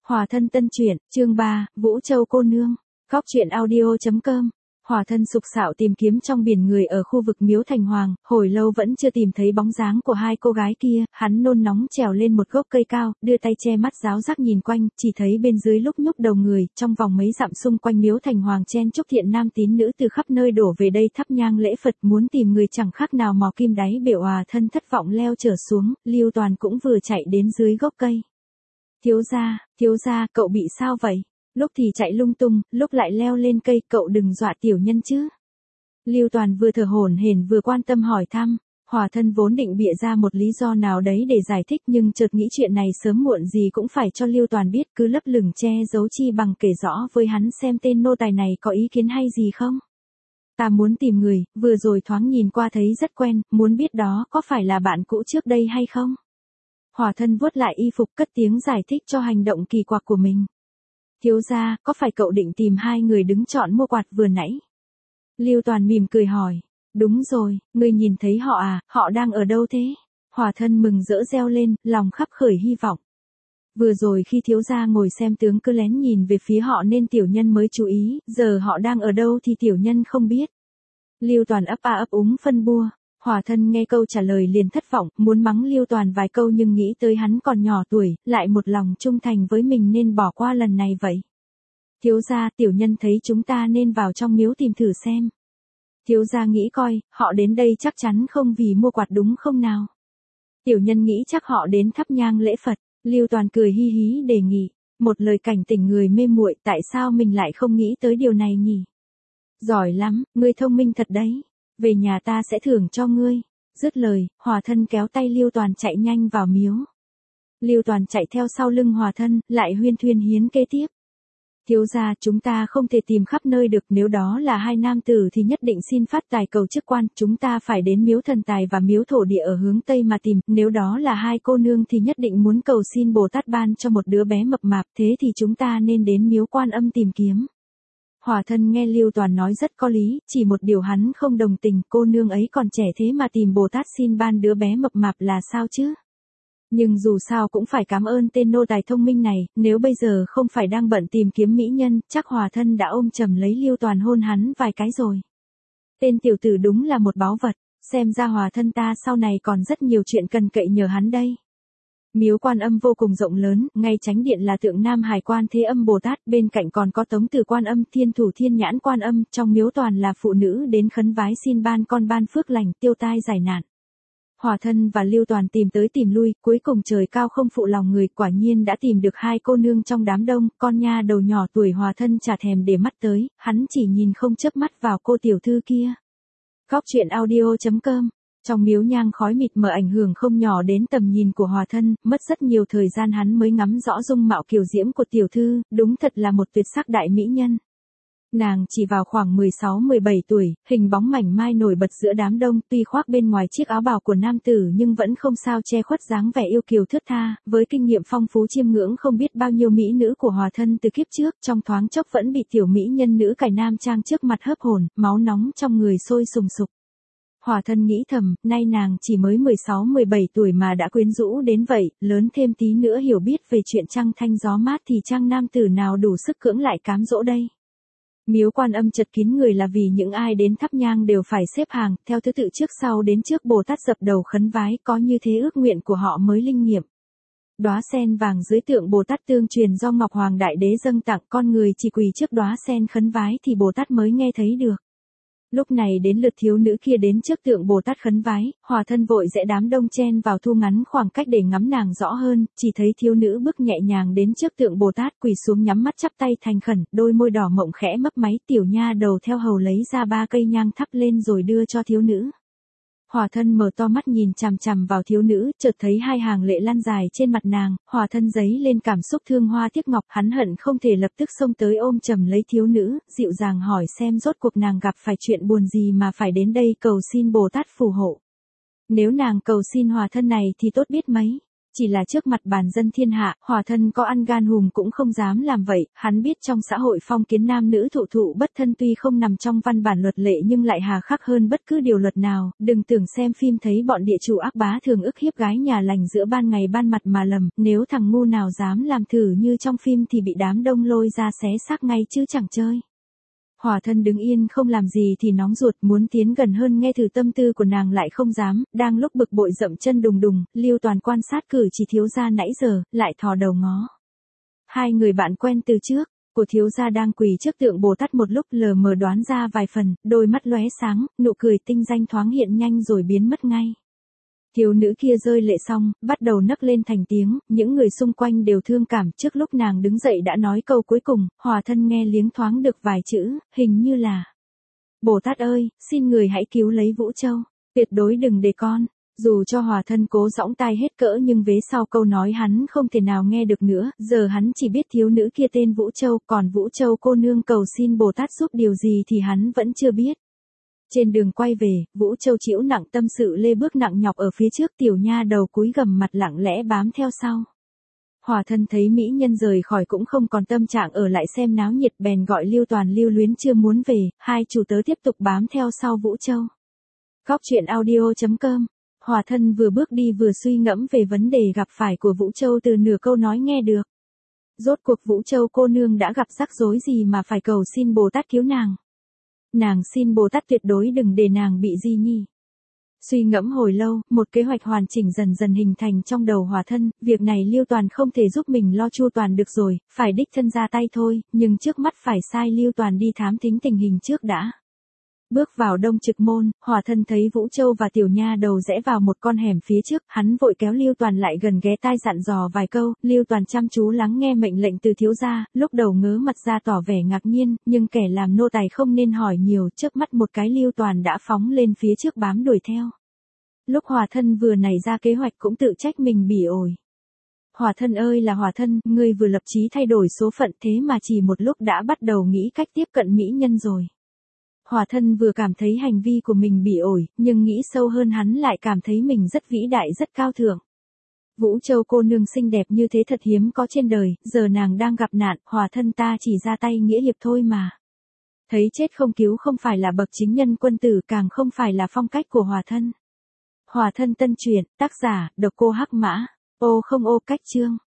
Hòa thân tân truyện, chương 3, Vũ Châu cô nương. Góc truyện audio.com. Hòa thân sục sạo tìm kiếm trong biển người ở khu vực Miếu Thành Hoàng, hồi lâu vẫn chưa tìm thấy bóng dáng của hai cô gái kia, hắn nôn nóng trèo lên một gốc cây cao, đưa tay che mắt ráo rác nhìn quanh, chỉ thấy bên dưới lúc nhúc đầu người, trong vòng mấy dặm xung quanh Miếu Thành Hoàng chen chúc thiện nam tín nữ từ khắp nơi đổ về đây thắp nhang lễ Phật, muốn tìm người chẳng khác nào mò kim đáy bể. Hòa thân thất vọng leo trở xuống, Lưu Toàn cũng vừa chạy đến dưới gốc cây. Thiếu gia, cậu bị sao vậy? Lúc thì chạy lung tung, lúc lại leo lên cây, cậu đừng dọa tiểu nhân chứ. Lưu Toàn vừa thở hổn hển vừa quan tâm hỏi thăm. Hòa thân vốn định bịa ra một lý do nào đấy để giải thích, nhưng chợt nghĩ chuyện này sớm muộn gì cũng phải cho Lưu Toàn biết, cứ lấp lửng che giấu chi bằng kể rõ với hắn xem tên nô tài này có ý kiến hay gì không. Ta muốn tìm người, vừa rồi thoáng nhìn qua thấy rất quen, muốn biết đó có phải là bạn cũ trước đây hay không. Hòa thân vuốt lại y phục cất tiếng giải thích cho hành động kỳ quặc của mình. Thiếu gia, có phải cậu định tìm hai người đứng chọn mua quạt vừa nãy? Lưu Toàn mỉm cười hỏi. Đúng rồi, ngươi nhìn thấy họ à, họ đang ở đâu thế? Hòa thân mừng rỡ reo lên, lòng khắp khởi hy vọng. Vừa rồi khi thiếu gia ngồi xem tướng cứ lén nhìn về phía họ nên tiểu nhân mới chú ý, giờ họ đang ở đâu thì tiểu nhân không biết. Lưu Toàn ấp a ấp úng phân bua. Hòa thân nghe câu trả lời liền thất vọng, muốn mắng Lưu Toàn vài câu nhưng nghĩ tới hắn còn nhỏ tuổi, lại một lòng trung thành với mình nên bỏ qua lần này vậy. Thiếu gia, tiểu nhân thấy chúng ta nên vào trong miếu tìm thử xem. Thiếu gia nghĩ coi, họ đến đây chắc chắn không vì mua quạt đúng không nào? Tiểu nhân nghĩ chắc họ đến thắp nhang lễ Phật. Lưu Toàn cười hi hí đề nghị, một lời cảnh tỉnh người mê muội, tại sao mình lại không nghĩ tới điều này nhỉ? Giỏi lắm, ngươi thông minh thật đấy. Về nhà ta sẽ thưởng cho ngươi. Dứt lời, Hòa thân kéo tay Lưu Toàn chạy nhanh vào miếu. Lưu Toàn chạy theo sau lưng Hòa thân, lại huyên thuyên hiến kế tiếp. Thiếu gia, chúng ta không thể tìm khắp nơi được, nếu đó là hai nam tử thì nhất định xin phát tài cầu chức quan, chúng ta phải đến miếu thần tài và miếu thổ địa ở hướng Tây mà tìm, nếu đó là hai cô nương thì nhất định muốn cầu xin Bồ Tát ban cho một đứa bé mập mạp, thế thì chúng ta nên đến miếu Quan Âm tìm kiếm. Hòa thân nghe Lưu Toàn nói rất có lý, chỉ một điều hắn không đồng tình, cô nương ấy còn trẻ thế mà tìm Bồ Tát xin ban đứa bé mập mạp là sao chứ? Nhưng dù sao cũng phải cảm ơn tên nô tài thông minh này, nếu bây giờ không phải đang bận tìm kiếm mỹ nhân, chắc Hòa thân đã ôm chầm lấy Lưu Toàn hôn hắn vài cái rồi. Tên tiểu tử đúng là một báu vật, xem ra Hòa thân ta sau này còn rất nhiều chuyện cần cậy nhờ hắn đây. Miếu Quan Âm vô cùng rộng lớn, ngay chánh điện là tượng Nam Hải Quan Thế Âm Bồ Tát, bên cạnh còn có Tống Tử Quan Âm, Thiên Thủ Thiên Nhãn Quan Âm, trong miếu toàn là phụ nữ đến khấn vái xin ban con ban phước lành, tiêu tai giải nạn. Hòa thân và Lưu Toàn tìm tới tìm lui, cuối cùng trời cao không phụ lòng người, quả nhiên đã tìm được hai cô nương trong đám đông, con nha đầu nhỏ tuổi Hòa thân chả thèm để mắt tới, hắn chỉ nhìn không chớp mắt vào cô tiểu thư kia. Góc truyện audio.com. Trong miếu nhang khói mịt mờ ảnh hưởng không nhỏ đến tầm nhìn của Hòa thân, mất rất nhiều thời gian hắn mới ngắm rõ dung mạo kiều diễm của tiểu thư, đúng thật là một tuyệt sắc đại mỹ nhân. Nàng chỉ vào khoảng 16-17 tuổi, hình bóng mảnh mai nổi bật giữa đám đông, tuy khoác bên ngoài chiếc áo bào của nam tử nhưng vẫn không sao che khuất dáng vẻ yêu kiều thướt tha, với kinh nghiệm phong phú chiêm ngưỡng không biết bao nhiêu mỹ nữ của Hòa thân từ kiếp trước, trong thoáng chốc vẫn bị tiểu mỹ nhân nữ cải nam trang trước mặt hớp hồn, máu nóng trong người sôi sùng sục. Hòa thân nghĩ thầm, nay nàng chỉ mới 16-17 tuổi mà đã quyến rũ đến vậy, lớn thêm tí nữa hiểu biết về chuyện trăng thanh gió mát thì trăng nam tử nào đủ sức cưỡng lại cám dỗ đây. Miếu Quan Âm chật kín người là vì những ai đến thắp nhang đều phải xếp hàng, theo thứ tự trước sau đến trước Bồ Tát dập đầu khấn vái, có như thế ước nguyện của họ mới linh nghiệm. Đóa sen vàng dưới tượng Bồ Tát tương truyền do Ngọc Hoàng Đại Đế dâng tặng, con người chỉ quỳ trước đóa sen khấn vái thì Bồ Tát mới nghe thấy được. Lúc này đến lượt thiếu nữ kia đến trước tượng Bồ Tát khấn vái, Hòa thân vội rẽ đám đông chen vào thu ngắn khoảng cách để ngắm nàng rõ hơn, chỉ thấy thiếu nữ bước nhẹ nhàng đến trước tượng Bồ Tát quỳ xuống nhắm mắt chắp tay thành khẩn, đôi môi đỏ mộng khẽ mấp máy, tiểu nha đầu theo hầu lấy ra 3 cây nhang thắp lên rồi đưa cho thiếu nữ. Hòa thân mở to mắt nhìn chằm chằm vào thiếu nữ, chợt thấy hai hàng lệ lan dài trên mặt nàng, Hòa thân dấy lên cảm xúc thương hoa tiếc ngọc, hắn hận không thể lập tức xông tới ôm chầm lấy thiếu nữ, dịu dàng hỏi xem rốt cuộc nàng gặp phải chuyện buồn gì mà phải đến đây cầu xin Bồ Tát phù hộ. Nếu nàng cầu xin Hòa thân này thì tốt biết mấy. Chỉ là trước mặt bàn dân thiên hạ, Hòa Thân có ăn gan hùm cũng không dám làm vậy, hắn biết trong xã hội phong kiến nam nữ thụ thụ bất thân tuy không nằm trong văn bản luật lệ nhưng lại hà khắc hơn bất cứ điều luật nào, đừng tưởng xem phim thấy bọn địa chủ ác bá thường ức hiếp gái nhà lành giữa ban ngày ban mặt mà lầm, nếu thằng ngu nào dám làm thử như trong phim thì bị đám đông lôi ra xé xác ngay chứ chẳng chơi. Hòa Thân đứng yên không làm gì thì nóng ruột, muốn tiến gần hơn nghe thử tâm tư của nàng lại không dám, đang lúc bực bội dậm chân đùng đùng, Lưu Toàn quan sát cử chỉ thiếu gia nãy giờ, lại thò đầu ngó. Hai người bạn quen từ trước, của thiếu gia đang quỳ trước tượng Bồ Tát một lúc lờ mờ đoán ra vài phần, đôi mắt lóe sáng, nụ cười tinh danh thoáng hiện nhanh rồi biến mất ngay. Thiếu nữ kia rơi lệ xong, bắt đầu nấc lên thành tiếng, những người xung quanh đều thương cảm, trước lúc nàng đứng dậy đã nói câu cuối cùng, Hòa Thân nghe liếng thoáng được vài chữ, hình như là: Bồ Tát ơi, xin người hãy cứu lấy Vũ Châu, tuyệt đối đừng để con. Dù cho Hòa Thân cố giõng tai hết cỡ nhưng vế sau câu nói hắn không thể nào nghe được nữa, giờ hắn chỉ biết thiếu nữ kia tên Vũ Châu, còn Vũ Châu cô nương cầu xin Bồ Tát giúp điều gì thì hắn vẫn chưa biết. Trên đường quay về, Vũ Châu chịu nặng tâm sự lê bước nặng nhọc ở phía trước, tiểu nha đầu cúi gằm mặt lặng lẽ bám theo sau. Hòa Thân thấy mỹ nhân rời khỏi cũng không còn tâm trạng ở lại xem náo nhiệt, bèn gọi Lưu Toàn lưu luyến chưa muốn về, hai chủ tớ tiếp tục bám theo sau Vũ Châu. Góc truyện audio.com. Hòa Thân vừa bước đi vừa suy ngẫm về vấn đề gặp phải của Vũ Châu từ nửa câu nói nghe được. Rốt cuộc Vũ Châu cô nương đã gặp rắc rối gì mà phải cầu xin Bồ Tát cứu nàng. Nàng xin Bồ Tát tuyệt đối đừng để nàng bị gì nhỉ. Suy ngẫm hồi lâu, một kế hoạch hoàn chỉnh dần dần hình thành trong đầu Hòa Thân, việc này Lưu Toàn không thể giúp mình lo chu toàn được rồi, phải đích thân ra tay thôi, nhưng trước mắt phải sai Lưu Toàn đi thám thính tình hình trước đã. Bước vào Đông Trực Môn, Hòa Thân thấy Vũ Châu và tiểu nha đầu rẽ vào một con hẻm phía trước, hắn vội kéo Lưu Toàn lại gần ghé tai dặn dò vài câu, Lưu Toàn chăm chú lắng nghe mệnh lệnh từ thiếu gia, lúc đầu ngớ mặt ra tỏ vẻ ngạc nhiên, nhưng kẻ làm nô tài không nên hỏi nhiều, chớp mắt một cái Lưu Toàn đã phóng lên phía trước bám đuổi theo. Lúc Hòa Thân vừa nảy ra kế hoạch cũng tự trách mình bỉ ổi. Hòa Thân ơi là Hòa Thân, ngươi vừa lập chí thay đổi số phận thế mà chỉ một lúc đã bắt đầu nghĩ cách tiếp cận mỹ nhân rồi. Hòa Thân vừa cảm thấy hành vi của mình bị ổi, nhưng nghĩ sâu hơn hắn lại cảm thấy mình rất vĩ đại rất cao thượng. Vũ Châu cô nương xinh đẹp như thế thật hiếm có trên đời, giờ nàng đang gặp nạn, Hòa Thân ta chỉ ra tay nghĩa hiệp thôi mà. Thấy chết không cứu không phải là bậc chính nhân quân tử, càng không phải là phong cách của Hòa Thân. Hòa Thân tân truyện, tác giả, Độc Cô Hắc Mã, ô không ô cách chương.